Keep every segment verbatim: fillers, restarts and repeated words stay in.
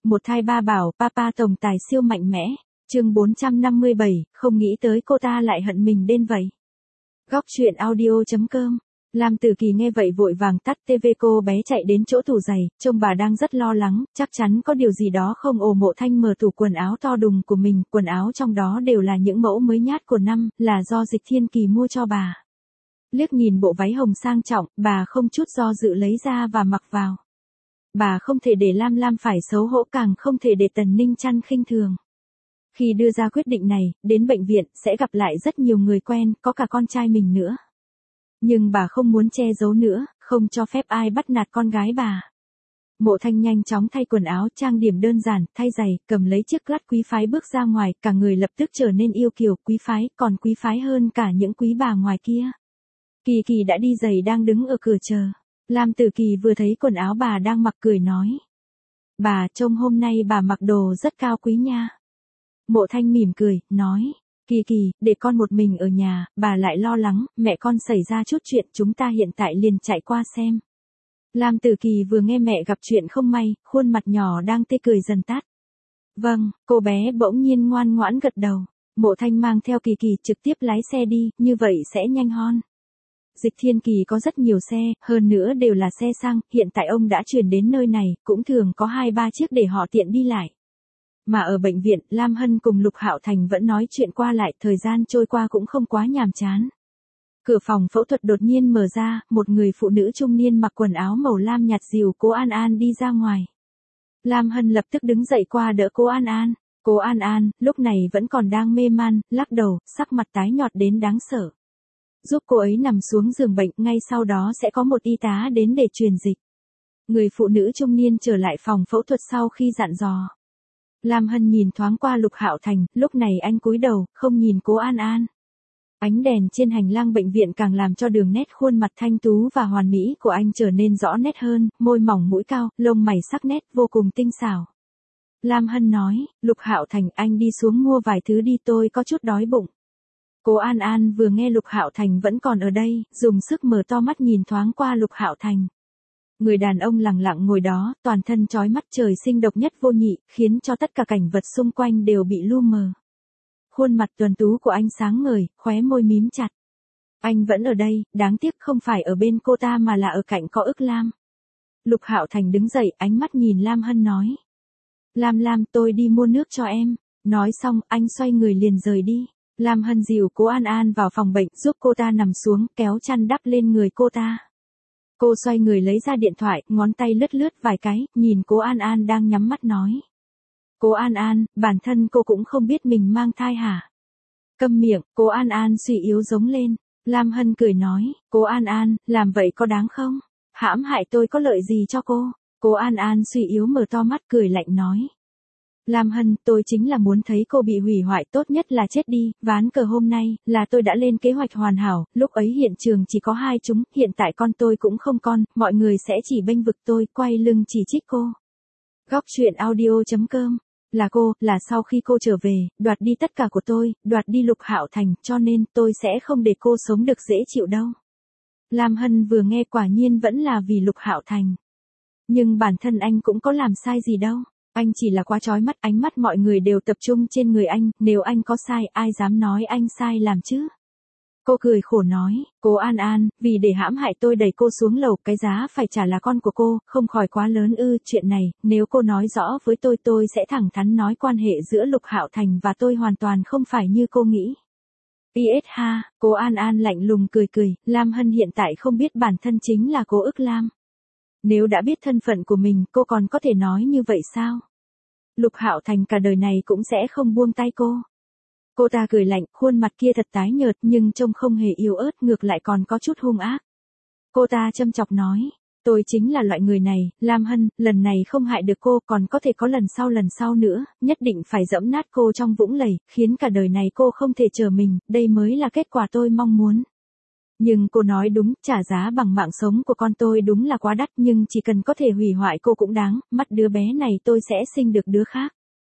Một thai ba bảo, papa tổng tài siêu mạnh mẽ. Chương bốn trăm năm mươi bảy, không nghĩ tới cô ta lại hận mình đến vậy. Góc truyện audio chấm com. Lam Tử Kỳ nghe vậy vội vàng tắt tivi, cô bé chạy đến chỗ tủ giày, trông bà đang rất lo lắng, chắc chắn có điều gì đó không ổn. Mộ Thanh mở tủ quần áo to đùng của mình, quần áo trong đó đều là những mẫu mới nhát của năm, là do Dịch Thiên Kỳ mua cho bà. Liếc nhìn bộ váy hồng sang trọng, bà không chút do dự lấy ra và mặc vào. Bà không thể để Lam Lam phải xấu hổ, càng không thể để Tần Ninh Chăn khinh thường. Khi đưa ra quyết định này, đến bệnh viện, sẽ gặp lại rất nhiều người quen, có cả con trai mình nữa. Nhưng bà không muốn che giấu nữa, không cho phép ai bắt nạt con gái bà. Mộ Thanh nhanh chóng thay quần áo, trang điểm đơn giản, thay giày, cầm lấy chiếc lắc quý phái bước ra ngoài, cả người lập tức trở nên yêu kiều, quý phái, còn quý phái hơn cả những quý bà ngoài kia. Kỳ Kỳ đã đi giày đang đứng ở cửa chờ. Lam Tử Kỳ vừa thấy quần áo bà đang mặc cười nói. Bà, trông hôm nay bà mặc đồ rất cao quý nha. Mộ Thanh mỉm cười, nói. Kỳ Kỳ, để con một mình ở nhà, bà lại lo lắng, mẹ con xảy ra chút chuyện, chúng ta hiện tại liền chạy qua xem. Lam Tử Kỳ vừa nghe mẹ gặp chuyện không may, khuôn mặt nhỏ đang tươi cười dần tắt. Vâng, cô bé bỗng nhiên ngoan ngoãn gật đầu. Mộ Thanh mang theo Kỳ Kỳ trực tiếp lái xe đi, như vậy sẽ nhanh hơn. Dịch Thiên Kỳ có rất nhiều xe, hơn nữa đều là xe sang, hiện tại ông đã chuyển đến nơi này, cũng thường có hai ba chiếc để họ tiện đi lại. Mà ở bệnh viện, Lam Hân cùng Lục Hạo Thành vẫn nói chuyện qua lại, thời gian trôi qua cũng không quá nhàm chán. Cửa phòng phẫu thuật đột nhiên mở ra, một người phụ nữ trung niên mặc quần áo màu lam nhạt dìu Cố An An đi ra ngoài. Lam Hân lập tức đứng dậy qua đỡ Cố An An. Cố An An, lúc này vẫn còn đang mê man, lắc đầu, sắc mặt tái nhợt đến đáng sợ. Giúp cô ấy nằm xuống giường bệnh, ngay sau đó sẽ có một y tá đến để truyền dịch. Người phụ nữ trung niên trở lại phòng phẫu thuật sau khi dặn dò. Lam Hân nhìn thoáng qua Lục Hạo Thành, lúc này anh cúi đầu, không nhìn Cố An An. Ánh đèn trên hành lang bệnh viện càng làm cho đường nét khuôn mặt thanh tú và hoàn mỹ của anh trở nên rõ nét hơn, môi mỏng mũi cao, lông mày sắc nét, vô cùng tinh xảo. Lam Hân nói, Lục Hạo Thành, anh đi xuống mua vài thứ đi, tôi có chút đói bụng. Cố An An vừa nghe Lục Hạo Thành vẫn còn ở đây, dùng sức mở to mắt nhìn thoáng qua Lục Hạo Thành. Người đàn ông lặng lặng ngồi đó, toàn thân chói mắt, trời sinh độc nhất vô nhị, khiến cho tất cả cảnh vật xung quanh đều bị lu mờ. Khuôn mặt tuấn tú của anh sáng ngời, khóe môi mím chặt. Anh vẫn ở đây, đáng tiếc không phải ở bên cô ta mà là ở cạnh có Ức Lam. Lục Hạo Thành đứng dậy, ánh mắt nhìn Lam Hân nói. Lam Lam, tôi đi mua nước cho em. Nói xong, anh xoay người liền rời đi. Lam Hân dìu Cố An An vào phòng bệnh, giúp cô ta nằm xuống, kéo chăn đắp lên người cô ta. Cô xoay người lấy ra điện thoại, ngón tay lướt lướt vài cái, nhìn Cố An An đang nhắm mắt nói. Cố An An, bản thân cô cũng không biết mình mang thai hả? Câm miệng, Cố An An suy yếu giống lên. Lam Hân cười nói, Cố An An, làm vậy có đáng không? Hãm hại tôi có lợi gì cho cô? Cố An An suy yếu mở to mắt cười lạnh nói. Lam Hân, tôi chính là muốn thấy cô bị hủy hoại, tốt nhất là chết đi, ván cờ hôm nay, là tôi đã lên kế hoạch hoàn hảo, lúc ấy hiện trường chỉ có hai chúng, hiện tại con tôi cũng không con, mọi người sẽ chỉ bênh vực tôi, quay lưng chỉ trích cô. Góc truyện audio chấm com. Là cô, là sau khi cô trở về, đoạt đi tất cả của tôi, đoạt đi Lục Hạo Thành, cho nên tôi sẽ không để cô sống được dễ chịu đâu. Lam Hân vừa nghe quả nhiên vẫn là vì Lục Hạo Thành. Nhưng bản thân anh cũng có làm sai gì đâu. Anh chỉ là quá chói mắt, ánh mắt mọi người đều tập trung trên người anh, nếu anh có sai, ai dám nói anh sai làm chứ? Cô cười khổ nói, Cố An An, vì để hãm hại tôi đẩy cô xuống lầu, cái giá phải trả là con của cô, không khỏi quá lớn ư? Chuyện này, nếu cô nói rõ với tôi, tôi sẽ thẳng thắn nói quan hệ giữa Lục Hạo Thành và tôi hoàn toàn không phải như cô nghĩ. pê ét ha, Cố An An lạnh lùng cười cười, Lam Hân hiện tại không biết bản thân chính là Cố Ức Lam. Nếu đã biết thân phận của mình, cô còn có thể nói như vậy sao? Lục Hạo Thành cả đời này cũng sẽ không buông tay cô. Cô ta cười lạnh, khuôn mặt kia thật tái nhợt nhưng trông không hề yếu ớt, ngược lại còn có chút hung ác. Cô ta châm chọc nói, tôi chính là loại người này, Lam Hân, lần này không hại được cô, còn có thể có lần sau lần sau nữa, nhất định phải dẫm nát cô trong vũng lầy, khiến cả đời này cô không thể chờ mình, đây mới là kết quả tôi mong muốn. Nhưng cô nói đúng, trả giá bằng mạng sống của con tôi đúng là quá đắt, nhưng chỉ cần có thể hủy hoại cô cũng đáng, mắt đứa bé này tôi sẽ sinh được đứa khác.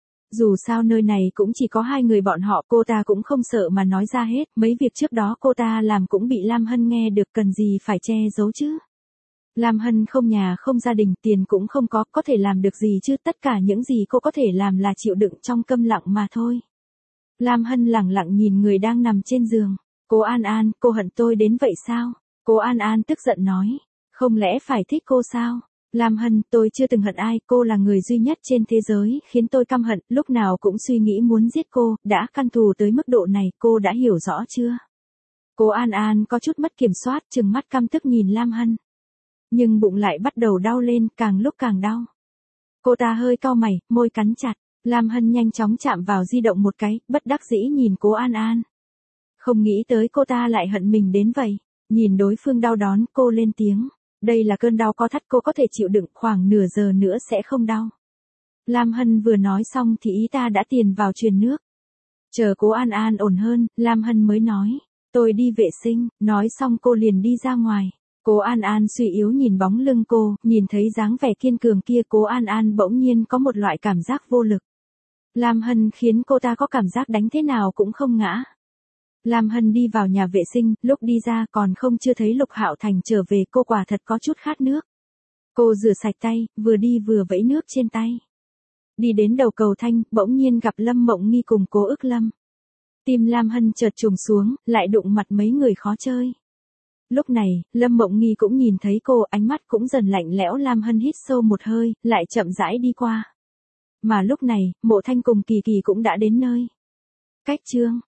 Dù sao nơi này cũng chỉ có hai người bọn họ, cô ta cũng không sợ mà nói ra hết, mấy việc trước đó cô ta làm cũng bị Lam Hân nghe được, cần gì phải che giấu chứ. Lam Hân không nhà không gia đình, tiền cũng không có, có thể làm được gì chứ, tất cả những gì cô có thể làm là chịu đựng trong câm lặng mà thôi. Lam Hân lẳng lặng nhìn người đang nằm trên giường. Cô An An, cô hận tôi đến vậy sao? Cô An An tức giận nói. Không lẽ phải thích cô sao? Lam Hân, tôi chưa từng hận ai, cô là người duy nhất trên thế giới khiến tôi căm hận, lúc nào cũng suy nghĩ muốn giết cô, đã căn thù tới mức độ này, cô đã hiểu rõ chưa? Cô An An có chút mất kiểm soát, trừng mắt căm tức nhìn Lam Hân. Nhưng bụng lại bắt đầu đau lên, càng lúc càng đau. Cô ta hơi cau mày, môi cắn chặt. Lam Hân nhanh chóng chạm vào di động một cái, bất đắc dĩ nhìn cô An An. Không nghĩ tới cô ta lại hận mình đến vậy. Nhìn đối phương đau đớn, cô lên tiếng. Đây là cơn đau co thắt, cô có thể chịu đựng, khoảng nửa giờ nữa sẽ không đau. Lam Hân vừa nói xong thì ý ta đã tiền vào truyền nước. Chờ cô An An ổn hơn, Lam Hân mới nói. Tôi đi vệ sinh, nói xong cô liền đi ra ngoài. Cô An An suy yếu nhìn bóng lưng cô, nhìn thấy dáng vẻ kiên cường kia, cô An An bỗng nhiên có một loại cảm giác vô lực. Lam Hân khiến cô ta có cảm giác đánh thế nào cũng không ngã. Lam Hân đi vào nhà vệ sinh, lúc đi ra còn không chưa thấy Lục Hạo Thành trở về, cô quả thật có chút khát nước. Cô rửa sạch tay, vừa đi vừa vẫy nước trên tay. Đi đến đầu cầu Thanh, bỗng nhiên gặp Lâm Mộng Nghi cùng Cố Ức Lâm. Tim Lam Hân chợt trùng xuống, lại đụng mặt mấy người khó chơi. Lúc này, Lâm Mộng Nghi cũng nhìn thấy cô, ánh mắt cũng dần lạnh lẽo. Lam Hân hít sâu một hơi, lại chậm rãi đi qua. Mà lúc này, Mộ Thanh cùng Kỳ Kỳ cũng đã đến nơi. Cách chương